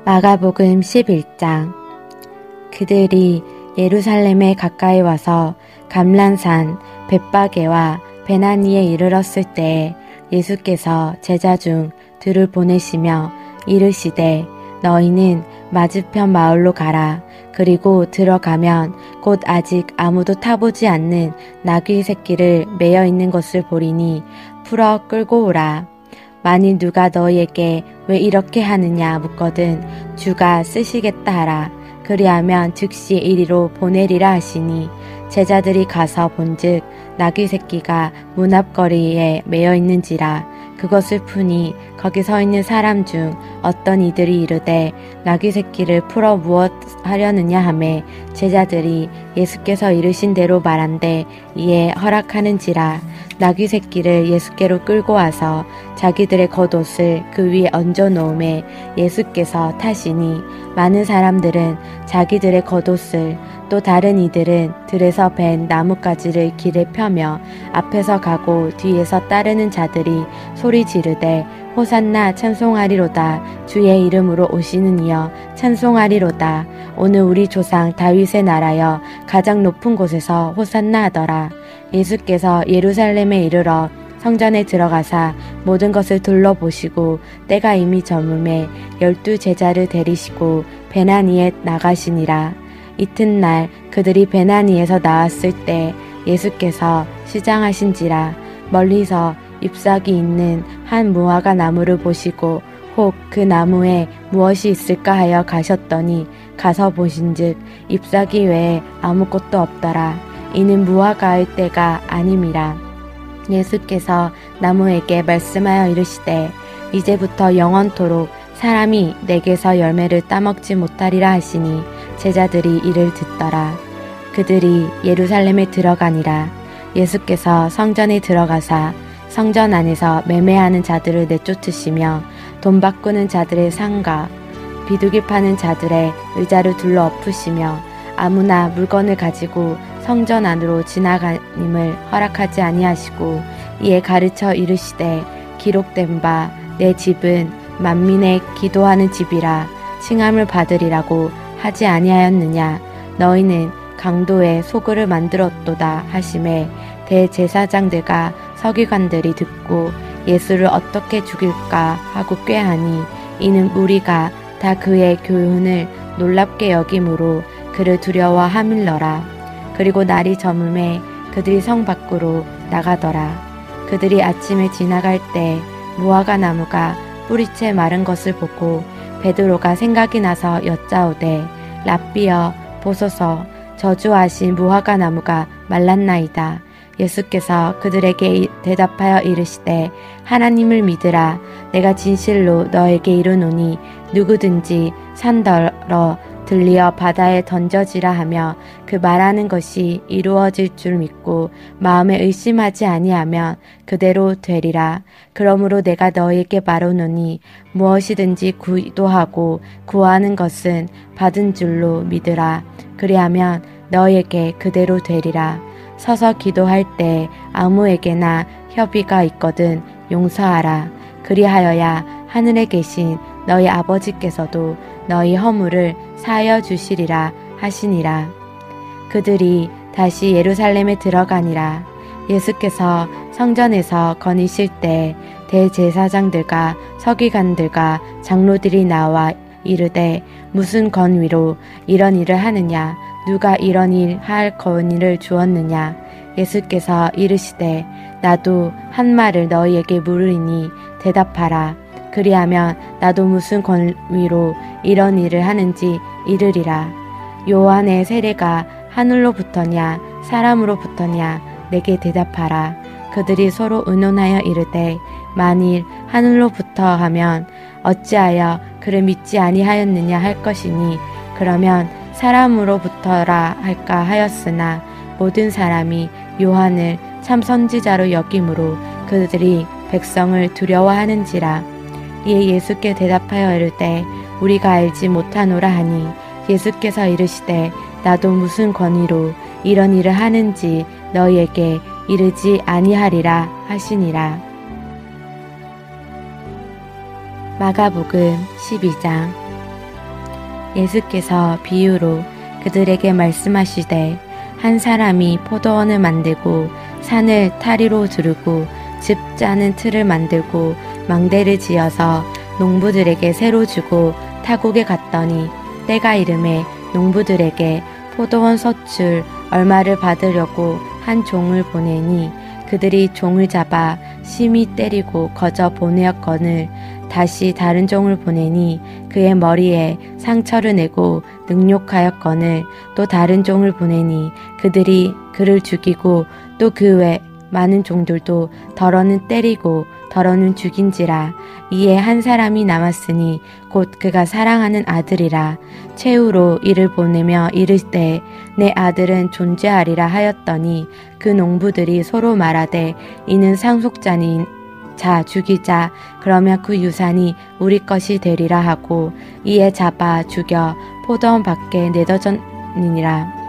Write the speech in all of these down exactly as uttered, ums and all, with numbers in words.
마가복음 십일 장. 그들이 예루살렘에 가까이 와서 감람산 벳바게와 베나니에 이르렀을 때에 예수께서 제자 중 둘을 보내시며 이르시되 너희는 맞은편 마을로 가라. 그리고 들어가면 곧 아직 아무도 타보지 않는 나귀 새끼를 매어 있는 것을 보리니 풀어 끌고 오라. 만일 누가 너희에게 왜 이렇게 하느냐 묻거든 주가 쓰시겠다 하라. 그리하면 즉시 이리로 보내리라 하시니 제자들이 가서 본즉 나귀 새끼가 문 앞거리에 매어 있는지라. 그것을 푸니 거기 서 있는 사람 중 어떤 이들이 이르되 나귀 새끼를 풀어 무엇 하려느냐 하매 제자들이 예수께서 이르신 대로 말한대 이에 허락하는지라. 나귀 새끼를 예수께로 끌고 와서 자기들의 겉옷을 그 위에 얹어 놓음에 예수께서 타시니 많은 사람들은 자기들의 겉옷을 또 다른 이들은 들에서 벤 나뭇가지를 길에 펴며 앞에서 가고 뒤에서 따르는 자들이 소리 지르되 호산나 찬송하리로다. 주의 이름으로 오시는 이여 찬송하리로다. 오늘 우리 조상 다윗의 나라여 가장 높은 곳에서 호산나 하더라. 예수께서 예루살렘에 이르러 성전에 들어가사 모든 것을 둘러보시고 때가 이미 저물매 열두 제자를 데리시고 베나니에 나가시니라. 이튿날 그들이 베나니에서 나왔을 때 예수께서 시장하신지라. 멀리서 잎사귀 있는 한 무화과 나무를 보시고 혹 그 나무에 무엇이 있을까 하여 가셨더니 가서 보신즉 잎사귀 외에 아무것도 없더라. 이는 무화과의 때가 아님이라. 예수께서 나무에게 말씀하여 이르시되 이제부터 영원토록 사람이 내게서 열매를 따먹지 못하리라 하시니 제자들이 이를 듣더라. 그들이 예루살렘에 들어가니라. 예수께서 성전에 들어가사 성전 안에서 매매하는 자들을 내쫓으시며 돈 바꾸는 자들의 상가 비둘기 파는 자들의 의자를 둘러 엎으시며 아무나 물건을 가지고 성전 안으로 지나가님을 허락하지 아니하시고 이에 가르쳐 이르시되 기록된 바 내 집은 만민의 기도하는 집이라 칭함을 받으리라고 하지 아니하였느냐. 너희는 강도의 소굴을 만들었도다 하시매 대제사장들과 서기관들이 듣고 예수를 어떻게 죽일까 하고 꾀하니 이는 무리가 다 그의 교훈을 놀랍게 여김으로 그를 두려워하밀러라. 그리고 날이 저물매 그들이 성 밖으로 나가더라. 그들이 아침에 지나갈 때 무화과 나무가 뿌리채 마른 것을 보고 베드로가 생각이 나서 여짜오되 랍비여 보소서 저주하신 무화과 나무가 말랐나이다. 예수께서 그들에게 대답하여 이르시되 하나님을 믿으라. 내가 진실로 너에게 이르노니 누구든지 산더러 들리어 바다에 던져지라 하며 그 말하는 것이 이루어질 줄 믿고 마음에 의심하지 아니하면 그대로 되리라. 그러므로 내가 너희에게 말하노니 무엇이든지 기도하고 구하는 것은 받은 줄로 믿으라. 그리하면 너희에게 그대로 되리라. 서서 기도할 때 아무에게나 협의가 있거든 용서하라. 그리하여야 하늘에 계신 너희 아버지께서도 너희 허물을 사하여 주시리라 하시니라. 그들이 다시 예루살렘에 들어가니라. 예수께서 성전에서 거니실 때 대제사장들과 서기관들과 장로들이 나와 이르되 무슨 권위로 이런 일을 하느냐. 누가 이런 일 할 권위를 주었느냐. 예수께서 이르시되 나도 한 말을 너희에게 물으리니 대답하라. 그리하면 나도 무슨 권위로 이런 일을 하는지 이르리라. 요한의 세례가 하늘로부터냐 사람으로부터냐 내게 대답하라. 그들이 서로 의논하여 이르되 만일 하늘로부터 하면 어찌하여 그를 믿지 아니하였느냐 할 것이니 그러면 사람으로부터라 할까 하였으나 모든 사람이 요한을 참 선지자로 여김으로 그들이 백성을 두려워하는지라. 이에 예수께 대답하여 이르되 우리가 알지 못하노라 하니 예수께서 이르시되 나도 무슨 권위로 이런 일을 하는지 너희에게 이르지 아니하리라 하시니라. 마가복음 십이 장. 예수께서 비유로 그들에게 말씀하시되 한 사람이 포도원을 만들고 산을 타리로 두르고 집 짜는 틀을 만들고 망대를 지어서 농부들에게 새로 주고 타국에 갔더니 때가 이름에 농부들에게 포도원 서출 얼마를 받으려고 한 종을 보내니 그들이 종을 잡아 심히 때리고 거저 보내었거늘 다시 다른 종을 보내니 그의 머리에 상처를 내고 능욕하였거늘 또 다른 종을 보내니 그들이 그를 죽이고 또 그 외 많은 종들도 더러는 때리고 더러는 죽인지라. 이에 한 사람이 남았으니 곧 그가 사랑하는 아들이라. 최후로 이를 보내며 이르되 내 아들은 존재하리라 하였더니 그 농부들이 서로 말하되 이는 상속자니 자 죽이자 그러면 그 유산이 우리 것이 되리라 하고 이에 잡아 죽여 포도원 밖에 내던지니라.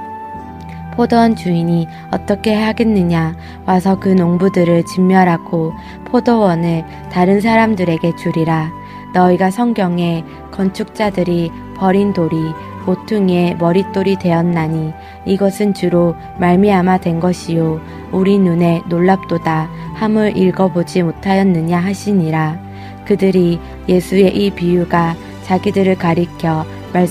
포도원 주인이 어떻게 하겠느냐 와서 그 농부들을 진멸하고 포도원을 다른 사람들에게 주리라. 너희가 성경에 건축자들이 버린 돌이 모퉁이의 머릿돌이 되었나니 이것은 주로 말미암아 된 것이요 우리 눈에 놀랍도다 함을 읽어보지 못하였느냐 하시니라. 그들이 예수의 이 비유가 자기들을 가리켜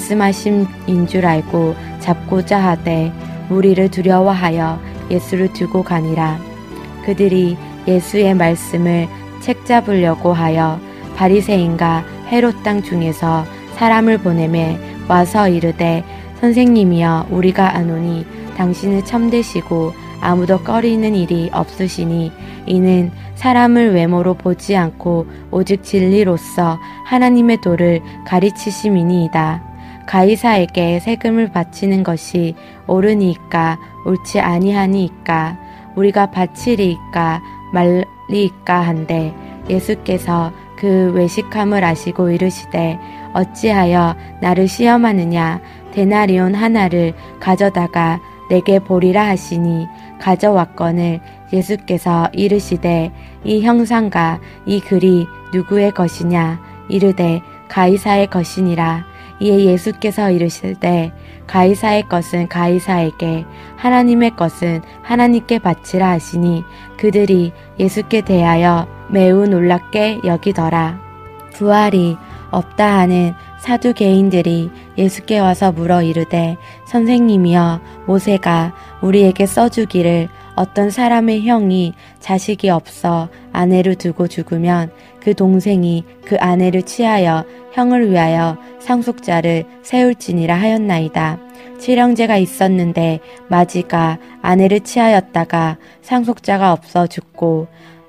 말씀하심인 줄 알고 잡고자 하되 무리를 두려워하여 예수를 두고 가니라. 그들이 예수의 말씀을 책잡으려고 하여 바리새인과 헤롯 땅 중에서 사람을 보내매 와서 이르되 선생님이여 우리가 아노니 당신을 참되시고 아무도 꺼리는 일이 없으시니 이는 사람을 외모로 보지 않고 오직 진리로서 하나님의 도를 가르치심이니이다. 가이사에게 세금을 바치는 것이 옳으니이까 옳지 아니하니이까 우리가 바치리이까 말리이까 한데 예수께서 그 외식함을 아시고 이르시되 어찌하여 나를 시험하느냐 데나리온 하나를 가져다가 내게 보리라 하시니 가져왔거늘 예수께서 이르시되 이 형상과 이 글이 누구의 것이냐 이르되 가이사의 것이니라. 이에 예수께서 이르시되 가이사의 것은 가이사에게 하나님의 것은 하나님께 바치라 하시니 그들이 예수께 대하여 매우 놀랍게 여기더라. 부활이 없다 하는 사두개인들이 예수께 와서 물어 이르되 선생님이여 모세가 우리에게 써주기를 어떤 사람의 형이 자식이 없어 아내를 두고 죽으면 그 동생이 그 아내를 취하여 형을 위하여 상속자를 세울지니라 하였나이다. 칠형제가 있었는데 마지가 아내를 취하였다가 상속자가 없어 죽고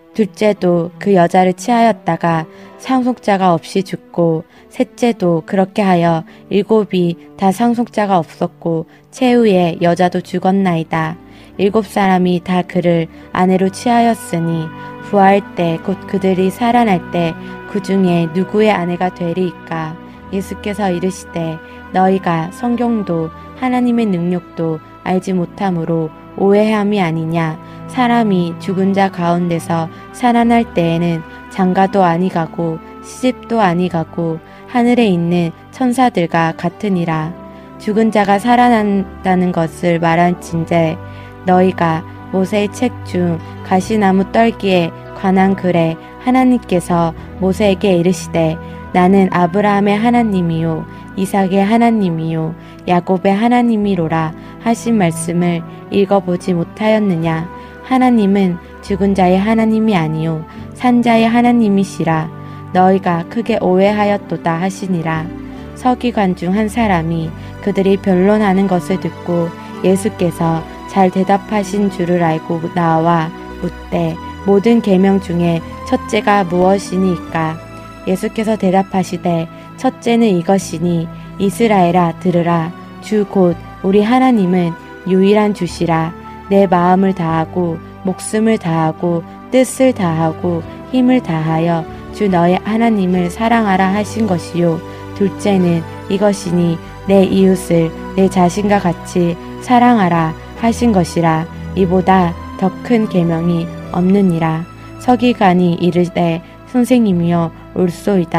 둘째도 그 여자를 취하였다가 상속자가 없이 죽고 셋째도 그렇게 하여 일곱이 다 상속자가 없었고 최후에 여자도 죽었나이다. 일곱 사람이 다 그를 아내로 취하였으니 부활 때 곧 그들이 살아날 때 그 중에 누구의 아내가 되리이까? 예수께서 이르시되 너희가 성경도 하나님의 능력도 알지 못함으로 오해함이 아니냐. 사람이 죽은 자 가운데서 살아날 때에는 장가도 아니가고 시집도 아니가고 하늘에 있는 천사들과 같으니라. 죽은 자가 살아난다는 것을 말한진대 너희가 모세의 책 중 가시나무 떨기에 관한 글에 하나님께서 모세에게 이르시되 나는 아브라함의 하나님이요 이삭의 하나님이요 야곱의 하나님이로라 하신 말씀을 읽어보지 못하였느냐. 하나님은 죽은 자의 하나님이 아니요 산자의 하나님이시라. 너희가 크게 오해하였도다 하시니라. 서기관 중 한 사람이 그들이 변론하는 것을 듣고 예수께서 잘 대답하신 줄을 알고 나와 묻되 모든 계명 중에 첫째가 무엇이니까? 예수께서 대답하시되 첫째는 이것이니 이스라엘아 들으라. 주 곧 우리 하나님은 유일한 주시라. 내 마음을 다하고 목숨을 다하고 뜻을 다하고 힘을 다하여 주 너의 하나님을 사랑하라 하신 것이요. 둘째는 이것이니 내 이웃을 내 자신과 같이 사랑하라 하신 것이라. 이보다 더 큰 계명이 없느니라. 서기관이 이르되 선생님이여 옳소이다.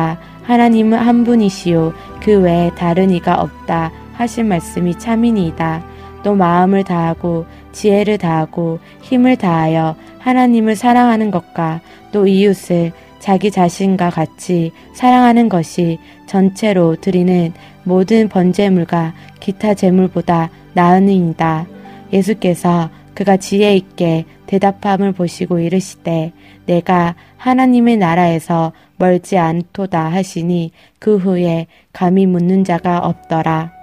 하나님은 한 분이시요 그 외에 다른 이가 없다 하신 말씀이 참이니이다. 또 마음을 다하고 지혜를 다하고 힘을 다하여 하나님을 사랑하는 것과 또 이웃을 자기 자신과 같이 사랑하는 것이 전체로 드리는 모든 번제물과 기타 제물보다 나으니이다. 예수께서 그가 지혜 있게 대답함을 보시고 이르시되 내가 하나님의 나라에서 멀지 않도다 하시니 그 후에 감히 묻는 자가 없더라.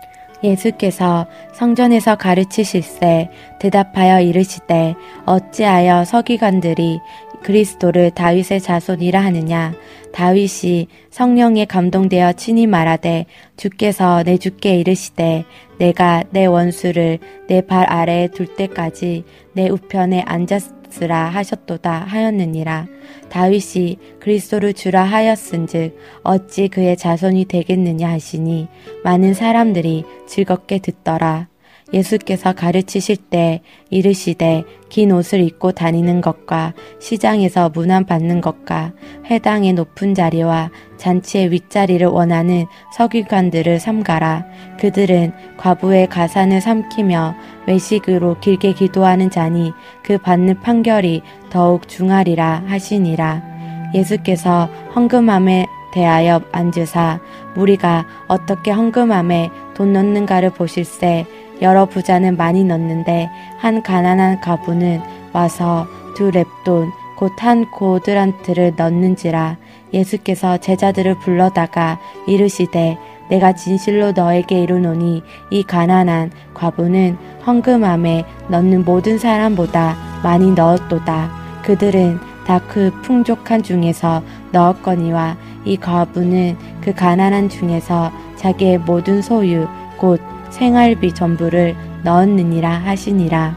예수께서 성전에서 가르치실세 대답하여 이르시되 어찌하여 서기관들이 그리스도를 다윗의 자손이라 하느냐. 다윗이 성령에 감동되어 친히 말하되 주께서 내 주께 이르시되 내가 내 원수를 내 발 아래에 둘 때까지 내 우편에 앉았으라 하셨도다 하였느니라. 다윗이 그리스도를 주라 하였은즉 어찌 그의 자손이 되겠느냐 하시니 많은 사람들이 즐겁게 듣더라. 예수께서 가르치실 때 이르시되 긴 옷을 입고 다니는 것과 시장에서 문안 받는 것과 회당의 높은 자리와 잔치의 윗자리를 원하는 서기관들을 삼가라. 그들은 과부의 가산을 삼키며 외식으로 길게 기도하는 자니 그 받는 판결이 더욱 중하리라 하시니라. 예수께서 헌금함에 대하여 앉으사 무리가 어떻게 헌금함에 돈 넣는가를 보실세 여러 부자는 많이 넣는데 한 가난한 과부는 와서 두 렙돈 곧 한 고드란트를 넣는지라. 예수께서 제자들을 불러다가 이르시되 내가 진실로 너에게 이르노니 이 가난한 과부는 헌금함에 넣는 모든 사람보다 많이 넣었도다. 그들은 다 그 풍족한 중에서 넣었거니와 이 과부는 그 가난한 중에서 자기의 모든 소유 곧 생활비 전부를 넣었느니라 하시니라.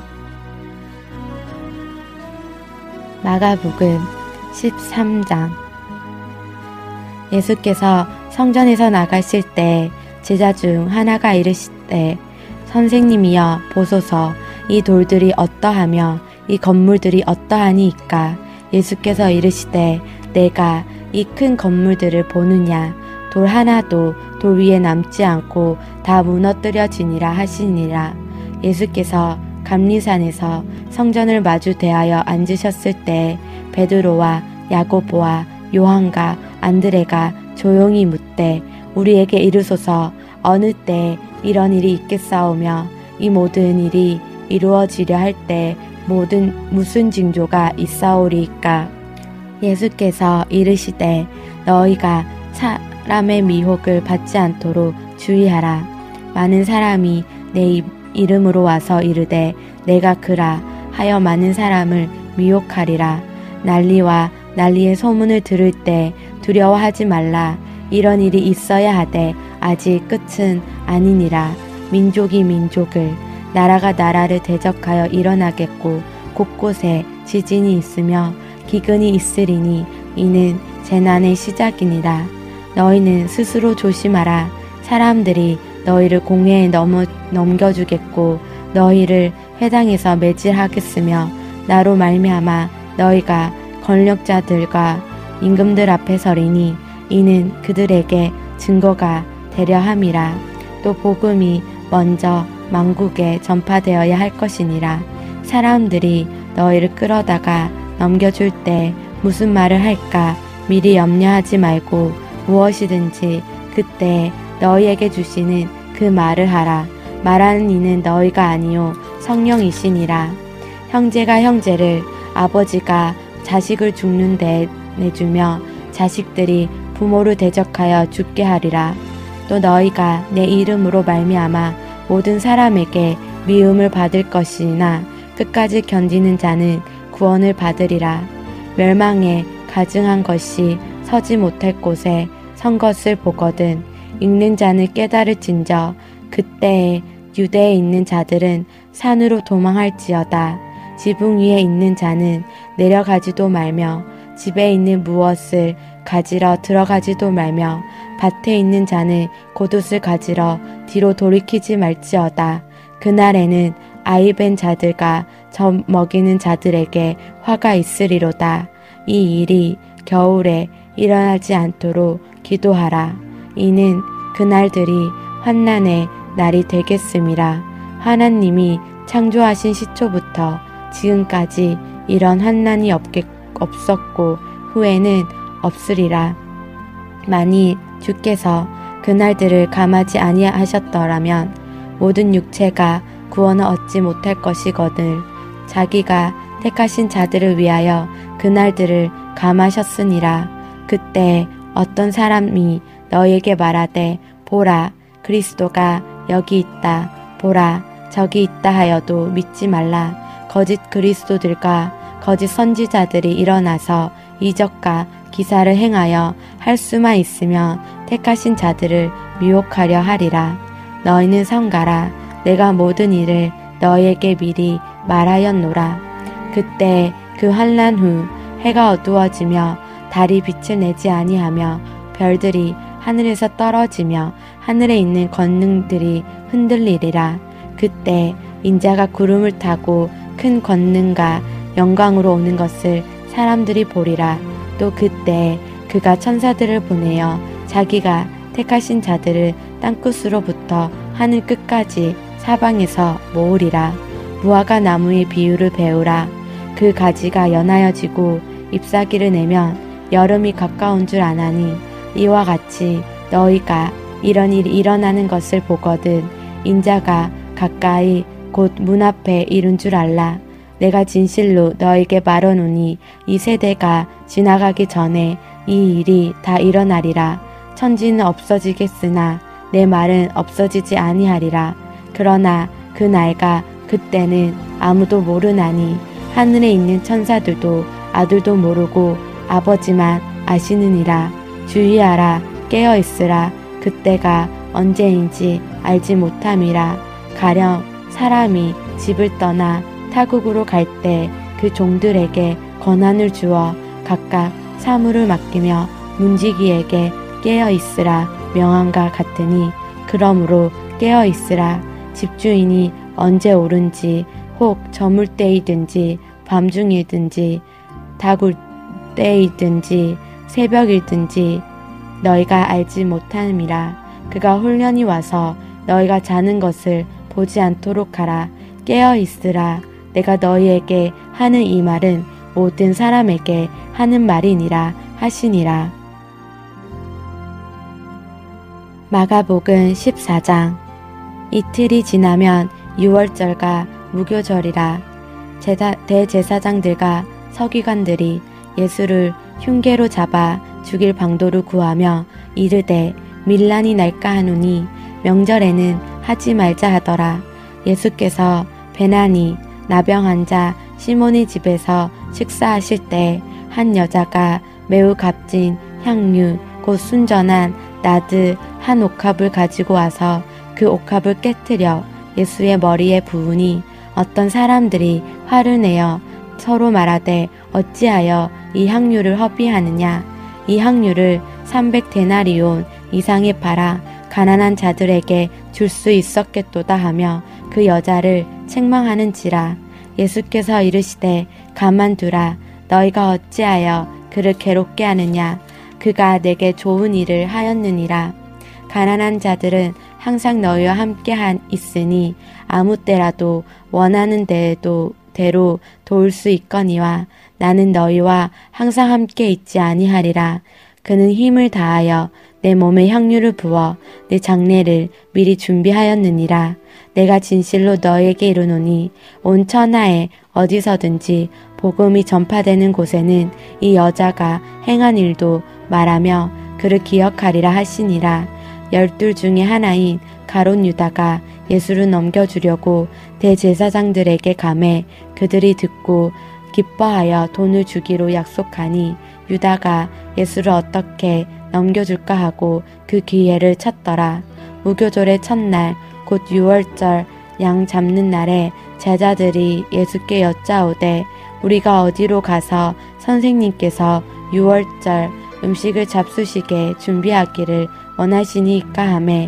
마가복음 십삼 장. 예수께서 성전에서 나가실 때 제자 중 하나가 이르시되 선생님이여 보소서 이 돌들이 어떠하며 이 건물들이 어떠하니이까. 예수께서 이르시되 내가 이 큰 건물들을 보느냐. 돌 하나도 돌 위에 남지 않고 다 무너뜨려지니라 하시니라. 예수께서 감리산에서 성전을 마주 대하여 앉으셨을 때 베드로와 야고보와 요한과 안드레가 조용히 묻되 우리에게 이르소서 어느 때 이런 일이 있겠사오며 이 모든 일이 이루어지려 할 때 모든 무슨 징조가 있사오리이까. 예수께서 이르시되 너희가 사람의 미혹을 받지 않도록 주의하라. 많은 사람이 내 이름으로 와서 이르되 내가 그라 하여 많은 사람을 미혹하리라. 난리와 난리의 소문을 들을 때 두려워하지 말라. 이런 일이 있어야 하되 아직 끝은 아니니라. 민족이 민족을 나라가 나라를 대적하여 일어나겠고 곳곳에 지진이 있으며 기근이 있으리니 이는 재난의 시작이니라. 너희는 스스로 조심하라. 사람들이 너희를 공회에 넘어, 넘겨주겠고 너희를 회당에서 매질하겠으며 나로 말미암아 너희가 권력자들과 임금들 앞에 서리니 이는 그들에게 증거가 되려 함이라. 또 복음이 먼저 만국에 전파되어야 할 것이니라. 사람들이 너희를 끌어다가 넘겨줄 때 무슨 말을 할까 미리 염려하지 말고 무엇이든지 그때 너희에게 주시는 그 말을 하라. 말하는 이는 너희가 아니요 성령이시니라. 형제가 형제를 아버지가 자식을 죽는 데 내주며 자식들이 부모를 대적하여 죽게 하리라. 또 너희가 내 이름으로 말미암아 모든 사람에게 미움을 받을 것이나 끝까지 견디는 자는 구원을 받으리라. 멸망에 가증한 것이 서지 못할 곳에 선 것을 보거든 읽는 자는 깨달을진저 그때에 유대에 있는 자들은 산으로 도망할지어다. 지붕 위에 있는 자는 내려가지도 말며 집에 있는 무엇을 가지러 들어가지도 말며 밭에 있는 자는 겉옷을 가지러 뒤로 돌이키지 말지어다. 그날에는 아이벤 자들과 젖 먹이는 자들에게 화가 있으리로다. 이 일이 겨울에 일어나지 않도록 기도하라. 이는 그날들이 환난의 날이 되겠음이라. 하나님이 창조하신 시초부터 지금까지 이런 환난이 없겠, 없었고 후에는 없으리라. 만일 주께서 그날들을 감하지 아니하셨더라면 모든 육체가 구원을 얻지 못할 것이거늘 자기가 택하신 자들을 위하여 그날들을 감하셨으니라. 그때 어떤 사람이 너에게 말하되 보라 그리스도가 여기 있다 보라 저기 있다 하여도 믿지 말라. 거짓 그리스도들과 거짓 선지자들이 일어나서 이적과 기사를 행하여 할 수만 있으면 택하신 자들을 미혹하려 하리라. 너희는 성가라. 내가 모든 일을 너희에게 미리 말하였노라. 그때 그 환난 후 해가 어두워지며 달이 빛을 내지 아니하며 별들이 하늘에서 떨어지며 하늘에 있는 권능들이 흔들리리라. 그때 인자가 구름을 타고 큰 권능과 영광으로 오는 것을 사람들이 보리라. 또 그때 그가 천사들을 보내어 자기가 택하신 자들을 땅끝으로부터 하늘 끝까지 사방에서 모으리라. 무화과 나무의 비유를 배우라. 그 가지가 연하여지고 잎사귀를 내면 여름이 가까운 줄 아나니 이와 같이 너희가 이런 일이 일어나는 것을 보거든 인자가 가까이 곧 문 앞에 이른 줄 알라. 내가 진실로 너에게 말하노니 이 세대가 지나가기 전에 이 일이 다 일어나리라. 천지는 없어지겠으나 내 말은 없어지지 아니하리라. 그러나 그 날과 그때는 아무도 모르나니 하늘에 있는 천사들도 아들도 모르고 아버지만 아시느니라. 주의하라. 깨어있으라. 그때가 언제인지 알지 못함이라. 가령 사람이 집을 떠나 타국으로 갈 때 그 종들에게 권한을 주어 각각 사물을 맡기며 문지기에게 깨어있으라 명함과 같으니 그러므로 깨어있으라. 집주인이 언제 오른지 혹 저물 때이든지 밤중이든지 다굴 때이든지 새벽이든지 너희가 알지 못함이라. 그가 홀련히 와서 너희가 자는 것을 보지 않도록 하라. 깨어있으라. 내가 너희에게 하는 이 말은 모든 사람에게 하는 말이니라 하시니라. 마가복음 십사 장. 이틀이 지나면 유월절과 무교절이라. 제사, 대제사장들과 서기관들이 예수를 흉계로 잡아 죽일 방도를 구하며 이르되 밀란이 날까 하노니 명절에는 하지 말자 하더라. 예수께서 베나니 나병 자 시몬의 집에서 식사하실 때 한 여자가 매우 값진 향유 곧 순전한 나드 한 옥합을 가지고 와서 그 옥합을 깨뜨려 예수의 머리에 부으니 어떤 사람들이 화를 내어 서로 말하되 어찌하여 이 향유를 허비하느냐. 이 향유를 삼백 데나리온 이상에 팔아 가난한 자들에게 줄 수 있었겠도다 하며 그 여자를 책망하는지라. 예수께서 이르시되 가만두라. 너희가 어찌하여 그를 괴롭게 하느냐. 그가 내게 좋은 일을 하였느니라. 가난한 자들은 항상 너희와 함께 있으니 아무 때라도 원하는 대로, 대로 도울 수 있거니와 나는 너희와 항상 함께 있지 아니하리라. 그는 힘을 다하여 내 몸에 향유를 부어 내 장례를 미리 준비하였느니라. 내가 진실로 너희에게 이르노니 온 천하에 어디서든지 복음이 전파되는 곳에는 이 여자가 행한 일도 말하며 그를 기억하리라 하시니라. 열둘 중에 하나인 가롯 유다가 예수를 넘겨주려고 대제사장들에게 가매 그들이 듣고 기뻐하여 돈을 주기로 약속하니 유다가 예수를 어떻게 넘겨줄까 하고 그 기회를 찾더라. 무교절의 첫날 곧 유월절 양 잡는 날에 제자들이 예수께 여짜오되 우리가 어디로 가서 선생님께서 유월절 음식을 잡수시게 준비하기를 원하시니까 하매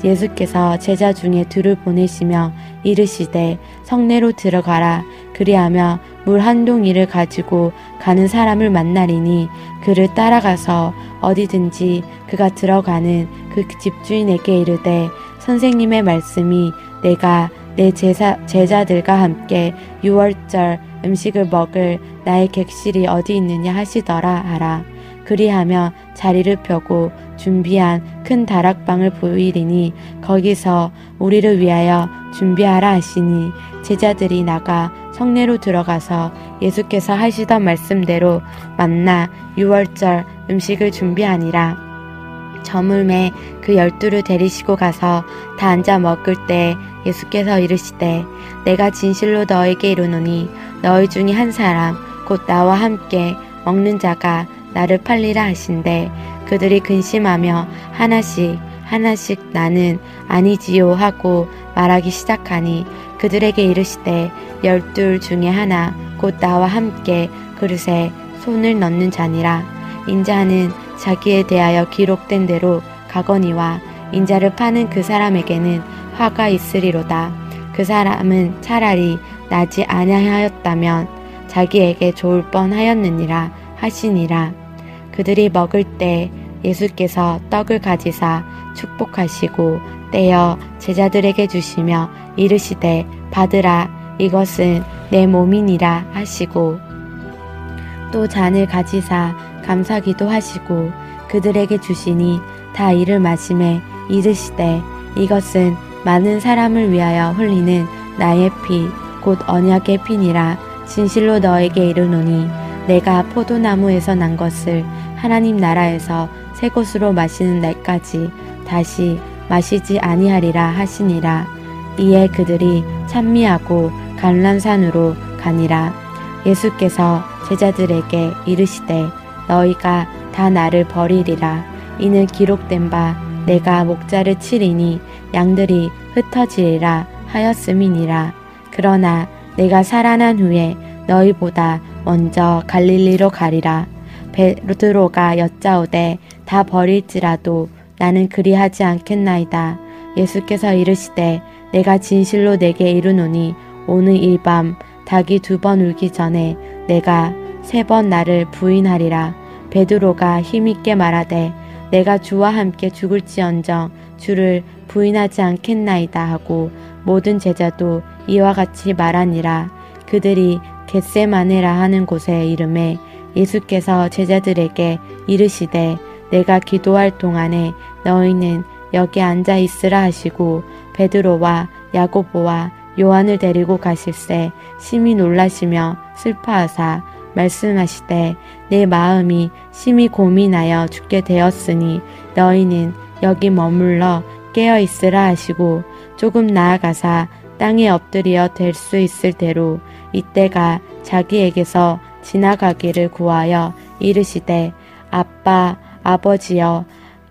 예수께서 제자 중에 둘을 보내시며 이르시되 성내로 들어가라. 그리하며 물 한 동이를 가지고 가는 사람을 만나리니 그를 따라가서 어디든지 그가 들어가는 그 집주인에게 이르되 선생님의 말씀이 내가 내 제사, 제자들과 함께 유월절 음식을 먹을 나의 객실이 어디 있느냐 하시더라 하라. 그리하며 자리를 펴고 준비한 큰 다락방을 보이리니 거기서 우리를 위하여 준비하라 하시니 제자들이 나가 성내로 들어가서 예수께서 하시던 말씀대로 만나 유월절 음식을 준비하니라. 저물매 그 열두를 데리시고 가서 다 앉아 먹을 때 예수께서 이르시되 내가 진실로 너에게 이르노니 너희 중에 한 사람 곧 나와 함께 먹는 자가 나를 팔리라 하신대 그들이 근심하며 하나씩 하나씩 나는 아니지요 하고 말하기 시작하니 그들에게 이르시되 열둘 중에 하나 곧 나와 함께 그릇에 손을 넣는 자니라. 인자는 자기에 대하여 기록된 대로 가거니와 인자를 파는 그 사람에게는 화가 있으리로다. 그 사람은 차라리 나지 아니하였다면 자기에게 좋을 뻔하였느니라 하시니라. 그들이 먹을 때 예수께서 떡을 가지사 축복하시고 떼어 제자들에게 주시며 이르시되 받으라 이것은 내 몸이니라 하시고 또 잔을 가지사 감사기도 하시고 그들에게 주시니 다 이를 마시매 이르시되 이것은 많은 사람을 위하여 흘리는 나의 피 곧 언약의 피니라. 진실로 너에게 이르노니 내가 포도나무에서 난 것을 하나님 나라에서 새 것으로 마시는 날까지 다시 마시지 아니하리라 하시니라. 이에 그들이 찬미하고 갈람산으로 가니라. 예수께서 제자들에게 이르시되 너희가 다 나를 버리리라. 이는 기록된 바 내가 목자를 치리니 양들이 흩어지리라 하였음이니라. 그러나 내가 살아난 후에 너희보다 먼저 갈릴리로 가리라. 베드로가 여짜오되 다 버릴지라도 나는 그리하지 않겠나이다. 예수께서 이르시되 내가 진실로 내게 이르노니 오늘 이 밤 닭이 두 번 울기 전에 내가 세 번 나를 부인하리라. 베드로가 힘있게 말하되 내가 주와 함께 죽을지언정 주를 부인하지 않겠나이다 하고 모든 제자도 이와 같이 말하니라. 그들이 겟세마네라 하는 곳에 이름에 예수께서 제자들에게 이르시되 내가 기도할 동안에 너희는 여기 앉아 있으라 하시고 베드로와 야고보와 요한을 데리고 가실새 심히 놀라시며 슬퍼하사 말씀하시되 내 마음이 심히 고민하여 죽게 되었으니 너희는 여기 머물러 깨어 있으라 하시고 조금 나아가사 땅에 엎드려 될 수 있을 대로 이때가 자기에게서 지나가기를 구하여 이르시되 아빠 아버지여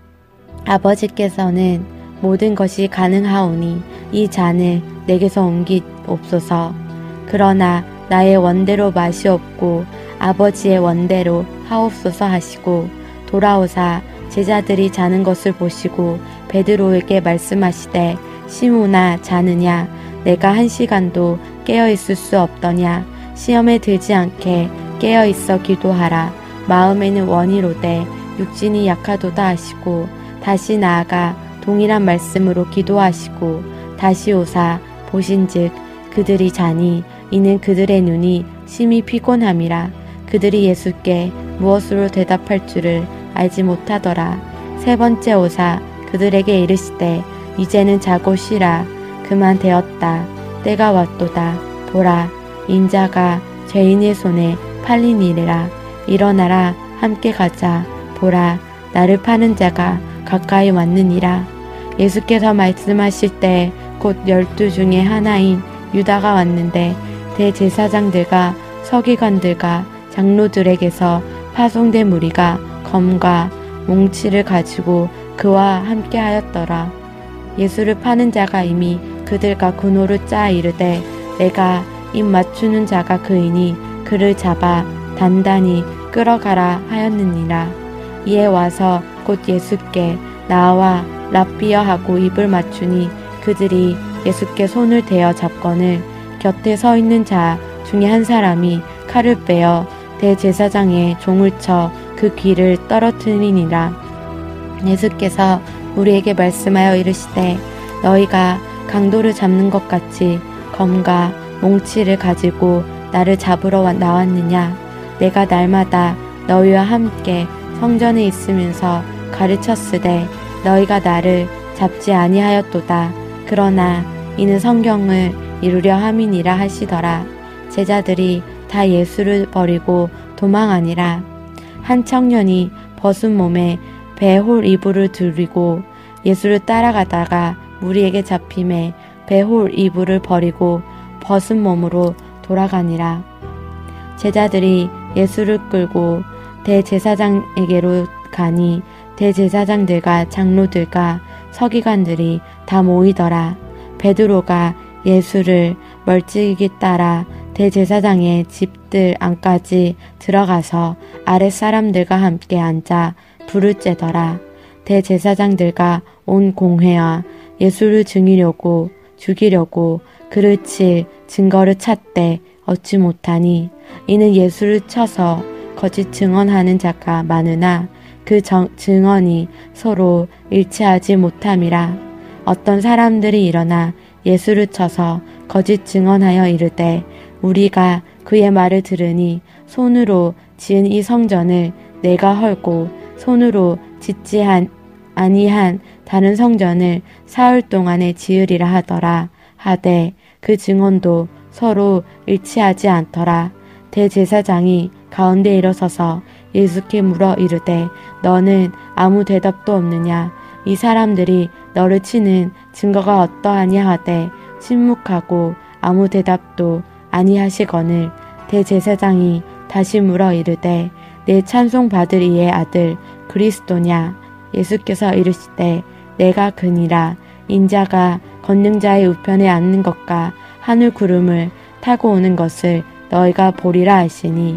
아버지께서는 모든 것이 가능하오니 이 잔을 내게서 옮기옵소서. 그러나 나의 원대로 마시옵고 아버지의 원대로 하옵소서 하시고 돌아오사 제자들이 자는 것을 보시고 베드로에게 말씀하시되 시몬아 자느냐 내가 한 시간도 깨어 있을 수 없더냐 시험에 들지 않게 깨어 있어 기도하라. 마음에는 원이로되 육신이 약하도다 하시고 다시 나아가 동일한 말씀으로 기도하시고 다시 오사 보신즉 그들이 자니 이는 그들의 눈이 심히 피곤함이라. 그들이 예수께 무엇으로 대답할 줄을 알지 못하더라. 세 번째 오사 그들에게 이르시되 이제는 자고 쉬라. 그만 되었다. 때가 왔도다. 보라 인자가 죄인의 손에 팔리니라. 일어나라 함께 가자. 보라 나를 파는 자가 가까이 왔느니라. 예수께서 말씀하실 때 곧 열두 중에 하나인 유다가 왔는데 대제사장들과 서기관들과 장로들에게서 파송된 무리가 검과 몽치를 가지고 그와 함께 하였더라. 예수를 파는 자가 이미 그들과 군호를 짜 이르되 내가 입 맞추는 자가 그이니 그를 잡아 단단히 끌어가라 하였느니라. 이에 와서 곧 예수께 나와 랍비여 하고 입을 맞추니 그들이 예수께 손을 대어 잡거늘 곁에 서 있는 자 중에 한 사람이 칼을 빼어 대제사장의 종을 쳐 그 귀를 떨어뜨리니라. 예수께서 우리에게 말씀하여 이르시되 너희가 강도를 잡는 것 같이 검과 몽치를 가지고 나를 잡으러 나왔느냐. 내가 날마다 너희와 함께 성전에 있으면서 가르쳤으되 너희가 나를 잡지 아니하였도다. 그러나 이는 성경을 이루려 함이니라 하시더라. 제자들이 다 예수를 버리고 도망하니라. 한 청년이 벗은 몸에 배홀 이불을 들이고 예수를 따라가다가 무리에게 잡힘에 배홀 이불을 버리고 벗은 몸으로 돌아가니라. 제자들이 예수를 끌고 대제사장에게로 가니 대제사장들과 장로들과 서기관들이 다 모이더라. 베드로가 예수를 멀찍이 따라 대제사장의 집들 안까지 들어가서 아랫사람들과 함께 앉아 불을 쬐더라. 대제사장들과 온 공회와 예수를 죽이려고 죽이려고 그를 칠 증거를 찾되 얻지 못하니 이는 예수를 쳐서 거짓 증언하는 자가 많으나 그 정, 증언이 서로 일치하지 못함이라. 어떤 사람들이 일어나 예수를 쳐서 거짓 증언하여 이르되 우리가 그의 말을 들으니 손으로 지은 이 성전을 내가 헐고 손으로 짓지 한, 아니한 다른 성전을 사흘 동안에 지으리라 하더라. 하되 그 증언도 서로 일치하지 않더라. 대제사장이 가운데 일어서서 예수께 물어 이르되 너는 아무 대답도 없느냐. 이 사람들이 너를 치는 증거가 어떠하냐 하되 침묵하고 아무 대답도 아니하시거늘. 대제사장이 다시 물어 이르되 내 찬송 받을 이의 아들 그리스도냐. 예수께서 이르시되 내가 그니라. 인자가 권능자의 우편에 앉는 것과 하늘 구름을 타고 오는 것을 너희가 보리라 하시니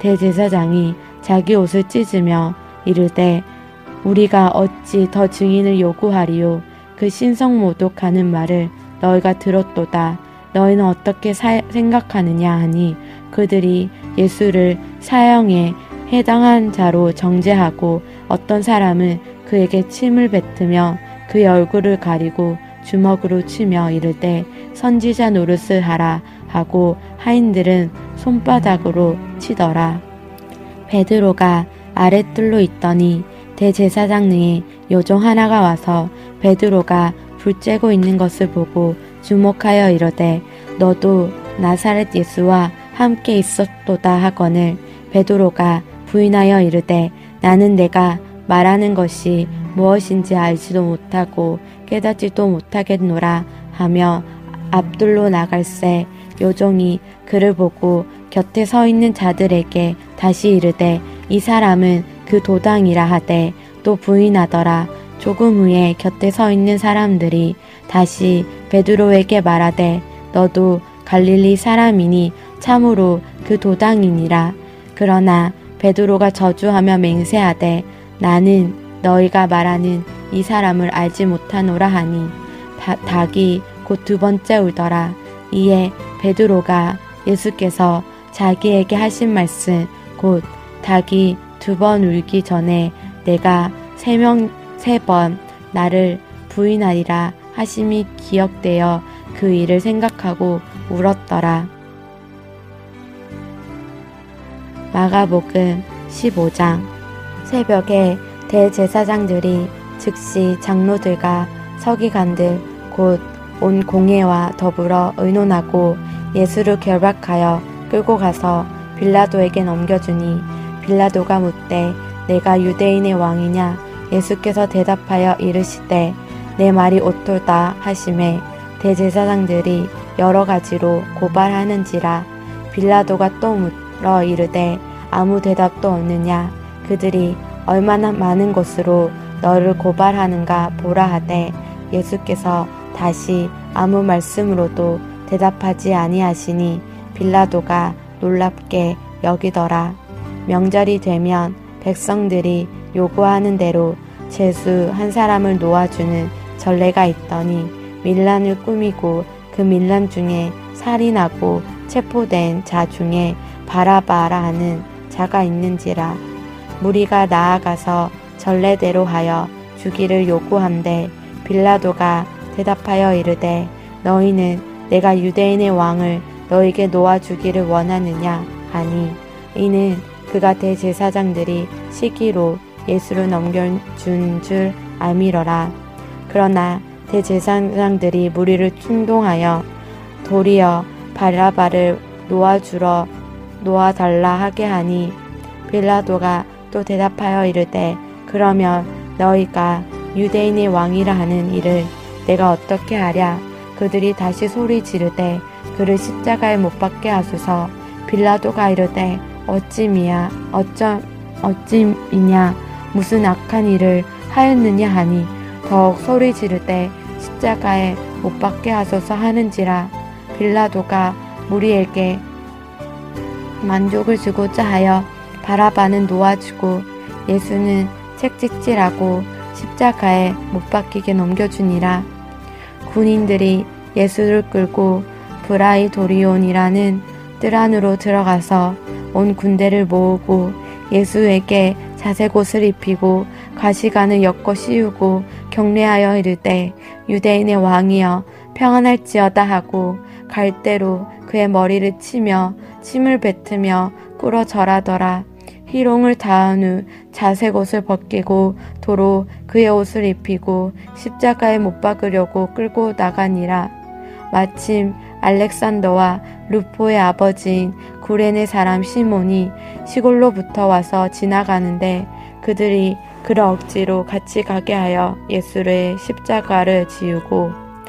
대제사장이 자기 옷을 찢으며 이르되 우리가 어찌 더 증인을 요구하리요. 그 신성모독하는 말을 너희가 들었도다. 너희는 어떻게 사, 생각하느냐 하니 그들이 예수를 사형에 해당한 자로 정죄하고 어떤 사람은 그에게 침을 뱉으며 그의 얼굴을 가리고 주먹으로 치며 이르되 선지자 노릇을 하라 하고 하인들은 손바닥으로 치더라. 베드로가 아랫뜰로 있더니 대제사장의 요종 하나가 와서 베드로가 불 쬐고 있는 것을 보고 주목하여 이르되 너도 나사렛 예수와 함께 있었도다 하거늘. 베드로가 부인하여 이르되 나는 내가 말하는 것이 무엇인지 알지도 못하고 깨닫지도 못하겠노라 하며 앞뜰로 나갈새 요종이 그를 보고 곁에 서 있는 자들에게 다시 이르되 이 사람은 그 도당이라 하되 또 부인하더라. 조금 후에 곁에 서 있는 사람들이 다시 베드로에게 말하되 너도 갈릴리 사람이니 참으로 그 도당이니라. 그러나 베드로가 저주하며 맹세하되 나는 너희가 말하는 이 사람을 알지 못하노라 하니 다, 닭이 곧 두 번째 울더라. 이에 베드로가 예수께서 자기에게 하신 말씀 곧 닭이 두 번 울기 전에 내가 세 명 세 번 나를 부인하리라 하심이 기억되어 그 일을 생각하고 울었더라. 마가복음 십오 장. 새벽에 대제사장들이 즉시 장로들과 서기관들 곧 온 공회와 더불어 의논하고 예수를 결박하여 끌고 가서 빌라도에게 넘겨주니 빌라도가 묻되 내가 유대인의 왕이냐. 예수께서 대답하여 이르시되 내 말이 옳도다 하시매 대제사장들이 여러 가지로 고발하는지라. 빌라도가 또 물어 이르되 아무 대답도 없느냐. 그들이 얼마나 많은 것으로 너를 고발하는가 보라 하되 예수께서 다시 아무 말씀으로도 대답하지 아니하시니 빌라도가 놀랍게 여기더라. 명절이 되면 백성들이 요구하는 대로 제수 한 사람을 놓아주는 전례가 있더니 밀란을 꾸미고 그 밀란 중에 살인하고 체포된 자 중에 바라바라 하는 자가 있는지라. 무리가 나아가서 전례대로 하여 주기를 요구한대 빌라도가 대답하여 이르되 너희는 내가 유대인의 왕을 너에게 놓아주기를 원하느냐 하니 이는 그가 대제사장들이 시기로 예수를 넘겨준 줄 알미러라. 그러나 대제사장들이 무리를 충동하여 도리어 바라바를 놓아주러 놓아달라 하게 하니 빌라도가 또 대답하여 이르되 그러면 너희가 유대인의 왕이라 하는 이를 내가 어떻게 하랴. 그들이 다시 소리 지르되 그를 십자가에 못 박게 하소서. 빌라도가 이르되 어찌미야 어쩜 어찌미냐 무슨 악한 일을 하였느냐 하니 더욱 소리 지르되 십자가에 못 박게 하소서 하는지라. 빌라도가 무리에게 만족을 주고자 하여 바라바는 놓아주고 예수는 책찍질하고 십자가에 못 박히게 넘겨주니라. 군인들이 예수를 끌고 브라이도리온이라는 뜰 안으로 들어가서 온 군대를 모으고 예수에게 자색옷을 입히고 가시관을 엮어 씌우고 경례하여 이르되 유대인의 왕이여 평안할지어다 하고 갈대로 그의 머리를 치며 침을 뱉으며 꿇어 절하더라. 희롱을 다한 후 자색옷을 벗기고 도로 그의 옷을 입히고 십자가에 못 박으려고 끌고 나가니라. 마침 알렉산더와 루포의 아버지인 구레네 사람 시몬이 시골로부터 와서 지나가는데 그들이 그를 억지로 같이 가게 하여 예수를 십자가를 지우고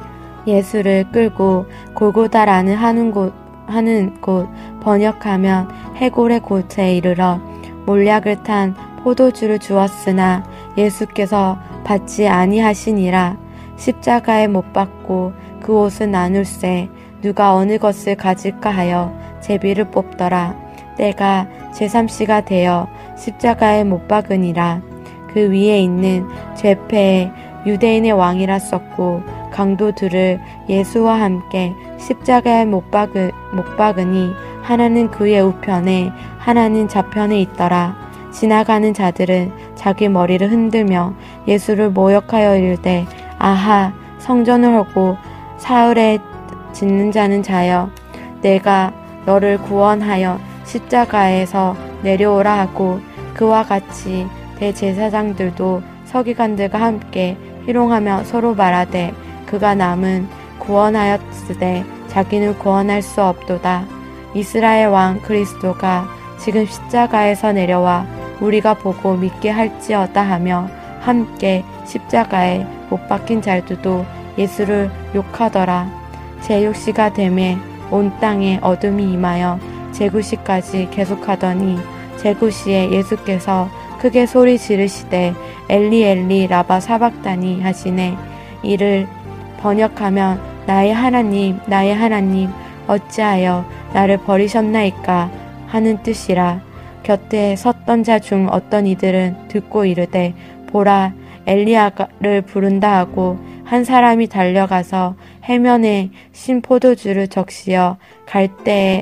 예수를 끌고 골고다라는 하는 곳, 하는 곳 번역하면 해골의 곳에 이르러 몰약을 탄 포도주를 주었으나 예수께서 받지 아니하시니라. 십자가에 못 박고 그 옷을 나눌세 누가 어느 것을 가질까 하여 제비를 뽑더라. 때가 제삼시가 되어 십자가에 못 박으니라. 그 위에 있는 죄패에 유대인의 왕이라 썼고 강도들을 예수와 함께 십자가에 못, 박으, 못 박으니 하나는 그의 우편에 하나는 좌편에 있더라. 지나가는 자들은 자기 머리를 흔들며 예수를 모욕하여 이르되 아하 성전을 하고 사흘에 짓는 자는 자여 내가 너를 구원하여 십자가에서 내려오라 하고 그와 같이 대제사장들도 서기관들과 함께 희롱하며 서로 말하되 그가 남은 구원하였으되 자기는 구원할 수 없도다. 이스라엘 왕 그리스도가 지금 십자가에서 내려와 우리가 보고 믿게 할지어다 하며 함께 십자가에 못 박힌 자들도 예수를 욕하더라. 제육시가 되매 온 땅에 어둠이 임하여 제구시까지 계속하더니 제구시에 예수께서 크게 소리 지르시되 엘리 엘리 라바 사박다니 하시네. 이를 번역하면 나의 하나님 나의 하나님 어찌하여 나를 버리셨나이까 하는 뜻이라. 곁에 섰던 자 중 어떤 이들은 듣고 이르되 보라 엘리야를 부른다 하고 한 사람이 달려가서 해면에 신 포도주를 적시어 갈대에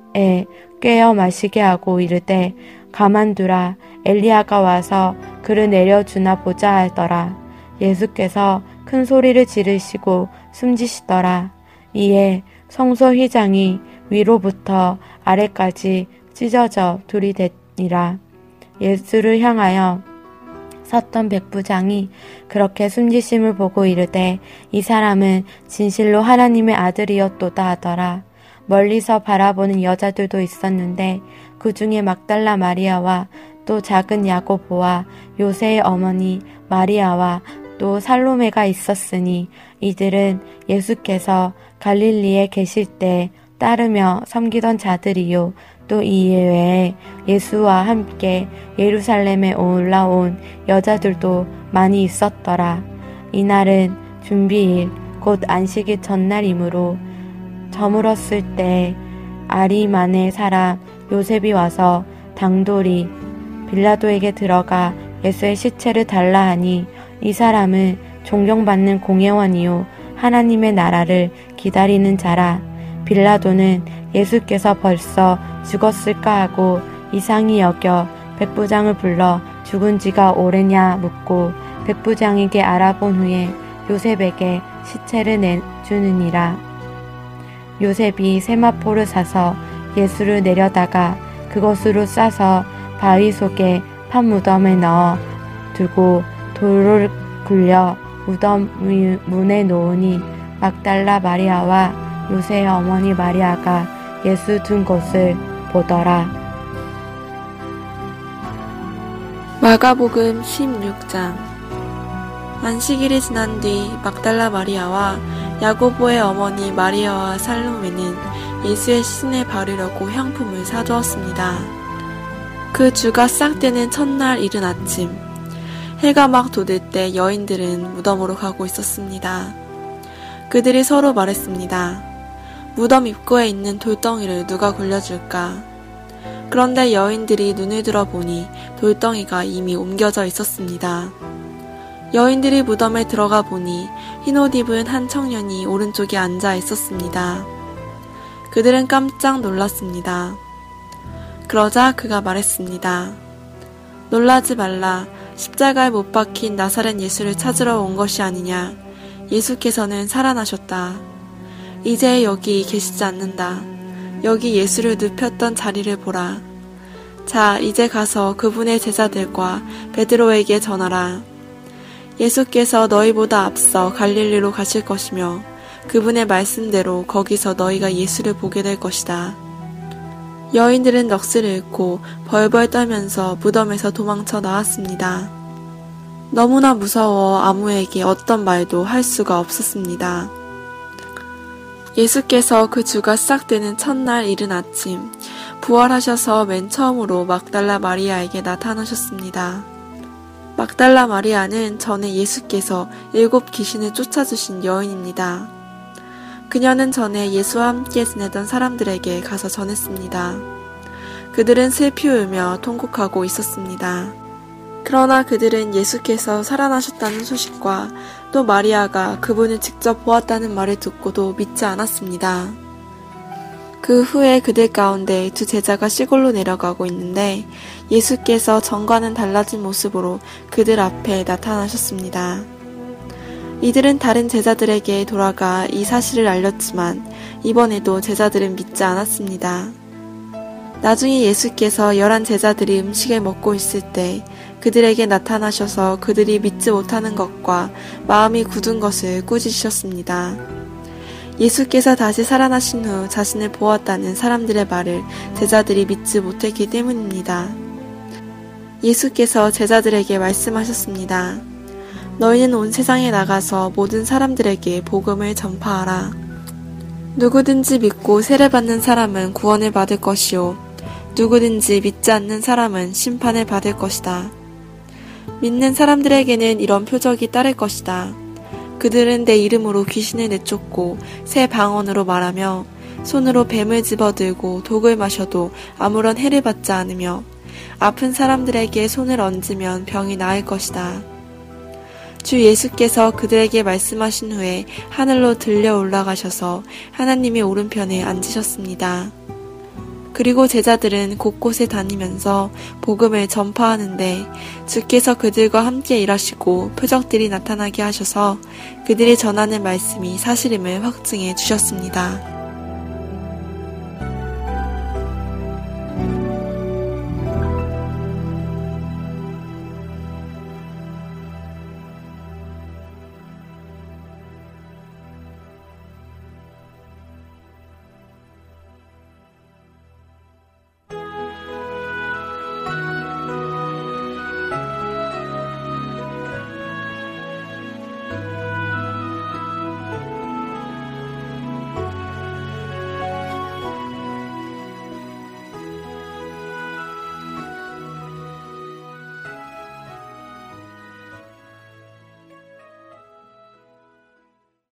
꿰어 마시게 하고 이르되 가만두라 엘리야가 와서 그를 내려주나 보자 하더라. 예수께서 큰 소리를 지르시고 숨지시더라. 이에 성소 휘장이 위로부터 아래까지 찢어져 둘이 되니라. 예수를 향하여 섰던 백부장이 그렇게 숨지심을 보고 이르되 이 사람은 진실로 하나님의 아들이었도다 하더라. 멀리서 바라보는 여자들도 있었는데 그 중에 막달라 마리아와 또 작은 야고보와 요새의 어머니 마리아와 또 살로메가 있었으니 이들은 예수께서 갈릴리에 계실 때 따르며 섬기던 자들이요 또 이외에 예수와 함께 예루살렘에 올라온 여자들도 많이 있었더라. 이날은 준비일 곧 안식일 전날이므로 저물었을 때 아리마네 사람 요셉이 와서 당돌이 빌라도에게 들어가 예수의 시체를 달라 하니 이 사람은 존경받는 공회원이요 하나님의 나라를 기다리는 자라. 빌라도는 예수께서 벌써 죽었을까 하고 이상히 여겨 백부장을 불러 죽은 지가 오래냐 묻고 백부장에게 알아본 후에 요셉에게 시체를 내주느니라. 요셉이 세마포를 사서 예수를 내려다가 그것으로 싸서 바위 속에 판 무덤에 넣어 두고 돌을 굴려 무덤 문에 놓으니 막달라 마리아와 요새의 어머니 마리아가 예수 둔 곳을 보더라. 마가복음 십육 장. 안식일이 지난 뒤 막달라 마리아와 야고보의 어머니 마리아와 살로메는 예수의 시신을 바르려고 향품을 사두었습니다. 그 주가 시작되는 첫날 이른 아침, 해가 막 돋을 때 여인들은 무덤으로 가고 있었습니다. 그들이 서로 말했습니다. 무덤 입구에 있는 돌덩이를 누가 굴려줄까? 그런데 여인들이 눈을 들어보니 돌덩이가 이미 옮겨져 있었습니다. 여인들이 무덤에 들어가 보니 흰옷 입은 한 청년이 오른쪽에 앉아 있었습니다. 그들은 깜짝 놀랐습니다. 그러자 그가 말했습니다. 놀라지 말라. 십자가에 못 박힌 나사렛 예수를 찾으러 온 것이 아니냐. 예수께서는 살아나셨다. 이제 여기 계시지 않는다. 여기 예수를 눕혔던 자리를 보라. 자, 이제 가서 그분의 제자들과 베드로에게 전하라. 예수께서 너희보다 앞서 갈릴리로 가실 것이며 그분의 말씀대로 거기서 너희가 예수를 보게 될 것이다. 여인들은 넋을 잃고 벌벌 떨면서 무덤에서 도망쳐 나왔습니다. 너무나 무서워 아무에게 어떤 말도 할 수가 없었습니다. 예수께서 그 주가 시작되는 첫날 이른 아침, 부활하셔서 맨 처음으로 막달라 마리아에게 나타나셨습니다. 막달라 마리아는 전에 예수께서 일곱 귀신을 쫓아주신 여인입니다. 그녀는 전에 예수와 함께 지내던 사람들에게 가서 전했습니다. 그들은 슬피 울며 통곡하고 있었습니다. 그러나 그들은 예수께서 살아나셨다는 소식과 또 마리아가 그분을 직접 보았다는 말을 듣고도 믿지 않았습니다. 그 후에 그들 가운데 두 제자가 시골로 내려가고 있는데 예수께서 전과는 달라진 모습으로 그들 앞에 나타나셨습니다. 이들은 다른 제자들에게 돌아가 이 사실을 알렸지만 이번에도 제자들은 믿지 않았습니다. 나중에 예수께서 열한 제자들이 음식을 먹고 있을 때 그들에게 나타나셔서 그들이 믿지 못하는 것과 마음이 굳은 것을 꾸짖으셨습니다. 예수께서 다시 살아나신 후 자신을 보았다는 사람들의 말을 제자들이 믿지 못했기 때문입니다. 예수께서 제자들에게 말씀하셨습니다. 너희는 온 세상에 나가서 모든 사람들에게 복음을 전파하라. 누구든지 믿고 세례받는 사람은 구원을 받을 것이요 누구든지 믿지 않는 사람은 심판을 받을 것이다. 믿는 사람들에게는 이런 표적이 따를 것이다. 그들은 내 이름으로 귀신을 내쫓고 새 방언으로 말하며 손으로 뱀을 집어들고 독을 마셔도 아무런 해를 받지 않으며 아픈 사람들에게 손을 얹으면 병이 나을 것이다. 주 예수께서 그들에게 말씀하신 후에 하늘로 들려 올라가셔서 하나님의 오른편에 앉으셨습니다. 그리고 제자들은 곳곳에 다니면서 복음을 전파하는데 주께서 그들과 함께 일하시고 표적들이 나타나게 하셔서 그들이 전하는 말씀이 사실임을 확증해 주셨습니다.